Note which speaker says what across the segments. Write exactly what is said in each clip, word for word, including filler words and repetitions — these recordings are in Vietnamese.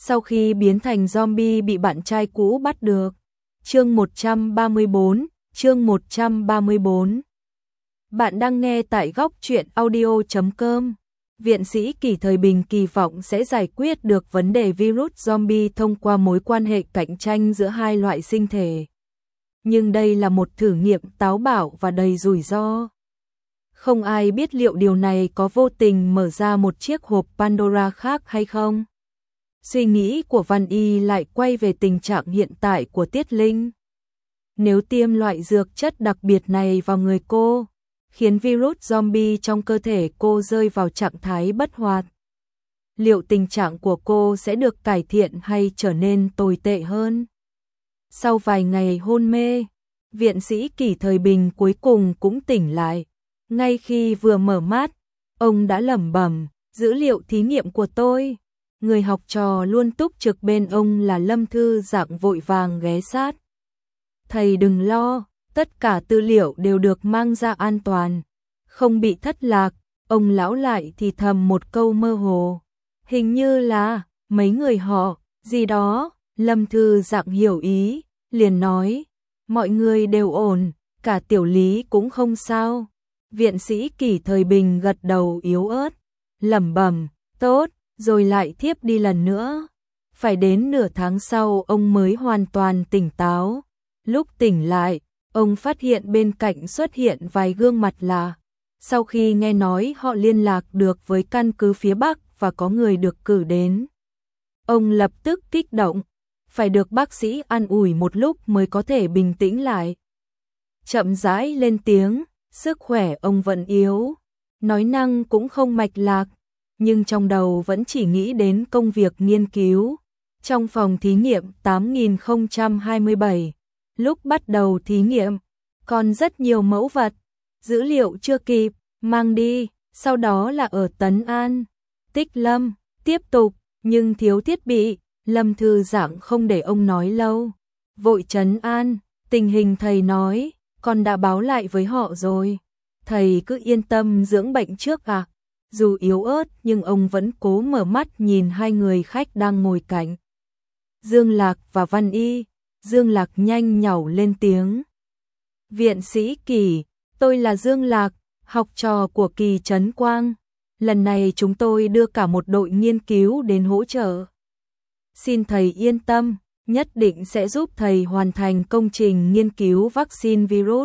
Speaker 1: sau khi biến thành zombie bị bạn trai cũ bắt được. Chương một trăm ba mươi bốn, chương một trăm ba mươi bốn. Bạn đang nghe tại góc truyện audio chấm com. Viện sĩ Kỳ thời bình kỳ vọng sẽ giải quyết được vấn đề virus zombie thông qua mối quan hệ cạnh tranh giữa hai loại sinh thể. Nhưng đây là một thử nghiệm táo bạo và đầy rủi ro. Không ai biết liệu điều này có vô tình mở ra một chiếc hộp Pandora khác hay không. Suy nghĩ của Văn Y lại quay về tình trạng hiện tại của Tiết Linh. Nếu tiêm loại dược chất đặc biệt này vào người cô, khiến virus zombie trong cơ thể cô rơi vào trạng thái bất hoạt, liệu tình trạng của cô sẽ được cải thiện hay trở nên tồi tệ hơn? Sau vài ngày hôn mê, viện sĩ Kỳ thời bình cuối cùng cũng tỉnh lại. Ngay khi vừa mở mắt, ông đã lẩm bẩm, dữ liệu thí nghiệm của tôi. Người học trò luôn túc trực bên ông là Lâm Thư Dạng vội vàng ghé sát. Thầy đừng lo, tất cả tư liệu đều được mang ra an toàn, không bị thất lạc. Ông lão lại thì thầm một câu mơ hồ, hình như là mấy người họ gì đó. Lâm Thư Dạng hiểu ý, liền nói, mọi người đều ổn, cả Tiểu Lý cũng không sao. Viện sĩ Kỳ thời bình gật đầu yếu ớt, lẩm bẩm, tốt, rồi lại thiếp đi lần nữa. Phải đến nửa tháng sau ông mới hoàn toàn tỉnh táo. Lúc tỉnh lại, ông phát hiện bên cạnh xuất hiện vài gương mặt lạ. Sau khi nghe nói họ liên lạc được với căn cứ phía Bắc và có người được cử đến, ông lập tức kích động, phải được bác sĩ an ủi một lúc mới có thể bình tĩnh lại. Chậm rãi lên tiếng, sức khỏe ông vẫn yếu, nói năng cũng không mạch lạc, nhưng trong đầu vẫn chỉ nghĩ đến công việc nghiên cứu. Trong phòng thí nghiệm tám nghìn không trăm hai mươi bảy, lúc bắt đầu thí nghiệm, còn rất nhiều mẫu vật, dữ liệu chưa kịp mang đi, sau đó là ở Tấn An, Tích Lâm, tiếp tục, nhưng thiếu thiết bị. Lâm Thư Dạng không để ông nói lâu, vội trấn an, tình hình thầy nói, con đã báo lại với họ rồi, thầy cứ yên tâm dưỡng bệnh trước à. Dù yếu ớt nhưng ông vẫn cố mở mắt nhìn hai người khách đang ngồi cạnh, Dương Lạc và Văn Y. Dương Lạc nhanh nhảu lên tiếng, viện sĩ Kỳ, tôi là Dương Lạc, học trò của Kỳ Trấn Quang. Lần này chúng tôi đưa cả một đội nghiên cứu đến hỗ trợ. Xin thầy yên tâm, nhất định sẽ giúp thầy hoàn thành công trình nghiên cứu vaccine virus.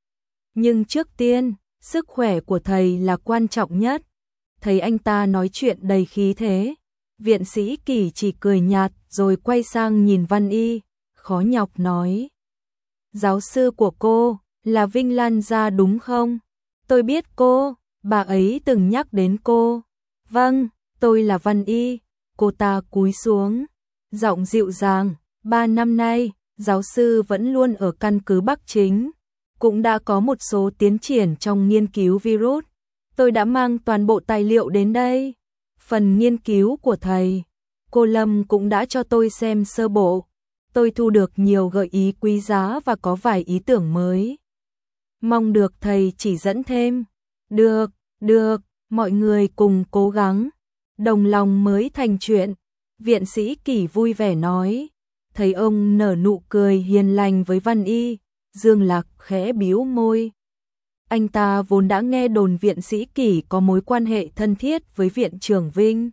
Speaker 1: Nhưng trước tiên, sức khỏe của thầy là quan trọng nhất. Thấy anh ta nói chuyện đầy khí thế, viện sĩ Kỳ chỉ cười nhạt rồi quay sang nhìn Văn Y, khó nhọc nói, giáo sư của cô là Vinh Lan Gia đúng không? Tôi biết cô, bà ấy từng nhắc đến cô. Vâng, tôi là Văn Y. Cô ta cúi xuống, giọng dịu dàng, ba năm nay, giáo sư vẫn luôn ở căn cứ Bắc Chính, cũng đã có một số tiến triển trong nghiên cứu virus. Tôi đã mang toàn bộ tài liệu đến đây. Phần nghiên cứu của thầy, cô Lâm cũng đã cho tôi xem sơ bộ. Tôi thu được nhiều gợi ý quý giá và có vài ý tưởng mới. Mong được thầy chỉ dẫn thêm. Được, được, mọi người cùng cố gắng. Đồng lòng mới thành chuyện. Viện sĩ Kỳ vui vẻ nói. Thấy ông nở nụ cười hiền lành với Văn Y, Dương Lạc khẽ bĩu môi. Anh ta vốn đã nghe đồn viện sĩ Kỳ có mối quan hệ thân thiết với viện trưởng Vinh.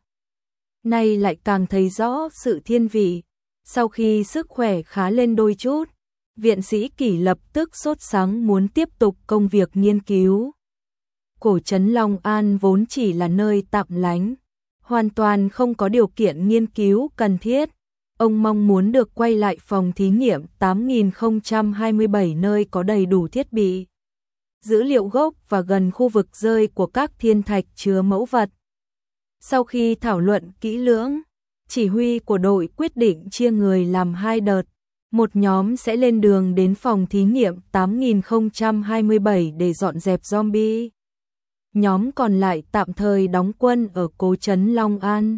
Speaker 1: Nay lại càng thấy rõ sự thiên vị. Sau khi sức khỏe khá lên đôi chút, viện sĩ Kỳ lập tức sốt sắng muốn tiếp tục công việc nghiên cứu. Cổ trấn Long An vốn chỉ là nơi tạm lánh, hoàn toàn không có điều kiện nghiên cứu cần thiết. Ông mong muốn được quay lại phòng thí nghiệm tám nghìn không trăm hai mươi bảy nơi có đầy đủ thiết bị, dữ liệu gốc và gần khu vực rơi của các thiên thạch chứa mẫu vật. Sau khi thảo luận kỹ lưỡng, chỉ huy của đội quyết định chia người làm hai đợt. Một nhóm sẽ lên đường đến phòng thí nghiệm tám nghìn không trăm hai mươi bảy để dọn dẹp zombie. Nhóm còn lại tạm thời đóng quân ở cố trấn Long An,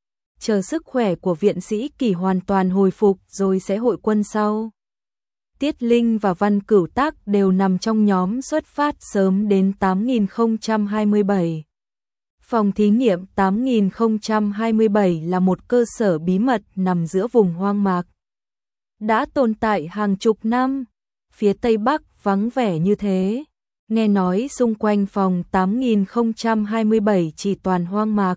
Speaker 1: chờ sức khỏe của viện sĩ Kỳ hoàn toàn hồi phục rồi sẽ hội quân sau. Tiết Linh và Văn Cửu Tác đều nằm trong nhóm xuất phát sớm đến tám nghìn không trăm hai mươi bảy. Phòng thí nghiệm tám nghìn không trăm hai mươi bảy là một cơ sở bí mật nằm giữa vùng hoang mạc. Đã tồn tại hàng chục năm, phía Tây Bắc vắng vẻ như thế. Nghe nói xung quanh phòng tám nghìn không trăm hai mươi bảy chỉ toàn hoang mạc.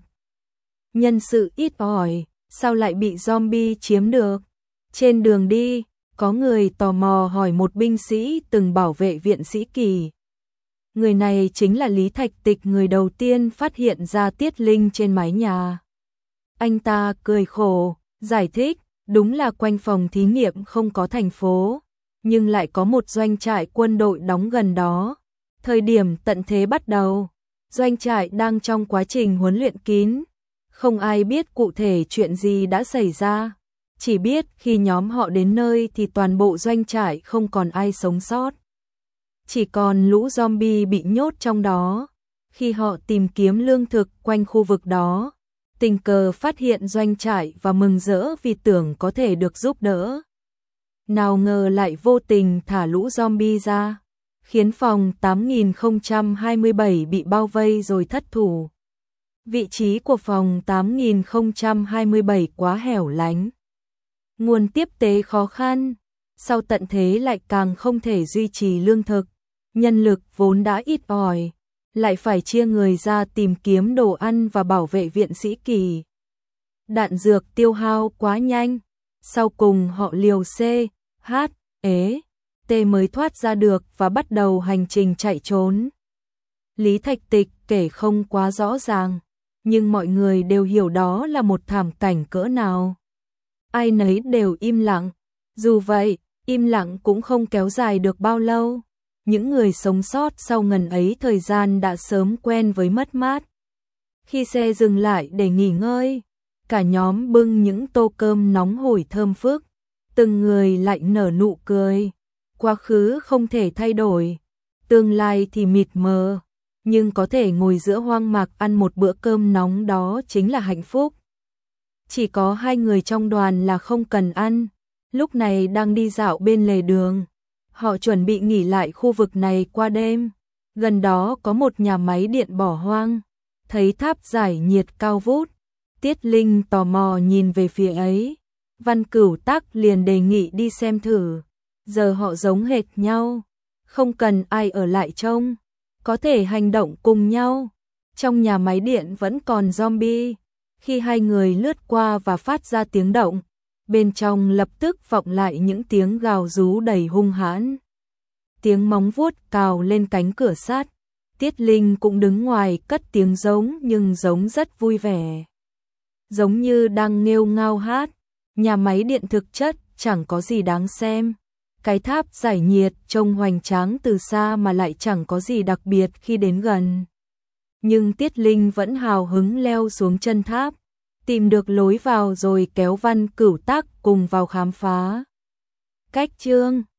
Speaker 1: Nhân sự ít ỏi, sao lại bị zombie chiếm được? Trên đường đi, có người tò mò hỏi một binh sĩ từng bảo vệ viện sĩ Kỳ. Người này chính là Lý Thạch Tịch, người đầu tiên phát hiện ra Tiết Linh trên mái nhà. Anh ta cười khổ, giải thích, đúng là quanh phòng thí nghiệm không có thành phố, nhưng lại có một doanh trại quân đội đóng gần đó. Thời điểm tận thế bắt đầu, doanh trại đang trong quá trình huấn luyện kín, không ai biết cụ thể chuyện gì đã xảy ra, chỉ biết khi nhóm họ đến nơi thì toàn bộ doanh trại không còn ai sống sót. Chỉ còn lũ zombie bị nhốt trong đó. Khi họ tìm kiếm lương thực quanh khu vực đó, tình cờ phát hiện doanh trại và mừng rỡ vì tưởng có thể được giúp đỡ. Nào ngờ lại vô tình thả lũ zombie ra, khiến phòng tám nghìn không trăm hai mươi bảy bị bao vây rồi thất thủ. Vị trí của phòng tám nghìn không trăm hai mươi bảy quá hẻo lánh, nguồn tiếp tế khó khăn, sau tận thế lại càng không thể duy trì lương thực, nhân lực vốn đã ít ỏi, lại phải chia người ra tìm kiếm đồ ăn và bảo vệ viện sĩ Kỳ. Đạn dược tiêu hao quá nhanh, sau cùng họ liều C, H, E, T mới thoát ra được và bắt đầu hành trình chạy trốn. Lý Thạch Tịch kể không quá rõ ràng, nhưng mọi người đều hiểu đó là một thảm cảnh cỡ nào. Ai nấy đều im lặng, dù vậy, im lặng cũng không kéo dài được bao lâu. Những người sống sót sau ngần ấy thời gian đã sớm quen với mất mát. Khi xe dừng lại để nghỉ ngơi, cả nhóm bưng những tô cơm nóng hổi thơm phức, từng người lại nở nụ cười. Quá khứ không thể thay đổi, tương lai thì mịt mờ, nhưng có thể ngồi giữa hoang mạc ăn một bữa cơm nóng đó chính là hạnh phúc. Chỉ có hai người trong đoàn là không cần ăn, lúc này đang đi dạo bên lề đường. Họ chuẩn bị nghỉ lại khu vực này qua đêm. Gần đó có một nhà máy điện bỏ hoang. Thấy tháp giải nhiệt cao vút, Tiết Linh tò mò nhìn về phía ấy. Văn Cửu Tắc liền đề nghị đi xem thử. Giờ họ giống hệt nhau, không cần ai ở lại trông, có thể hành động cùng nhau. Trong nhà máy điện vẫn còn zombie. Khi hai người lướt qua và phát ra tiếng động, bên trong lập tức vọng lại những tiếng gào rú đầy hung hãn. Tiếng móng vuốt cào lên cánh cửa sắt. Tiết Linh cũng đứng ngoài cất tiếng giống, nhưng giống rất vui vẻ, giống như đang nghêu ngao hát. Nhà máy điện thực chất chẳng có gì đáng xem. Cái tháp giải nhiệt trông hoành tráng từ xa mà lại chẳng có gì đặc biệt khi đến gần. Nhưng Tiết Linh vẫn hào hứng leo xuống chân tháp, tìm được lối vào rồi kéo Văn Cửu Tắc cùng vào khám phá. Cách chương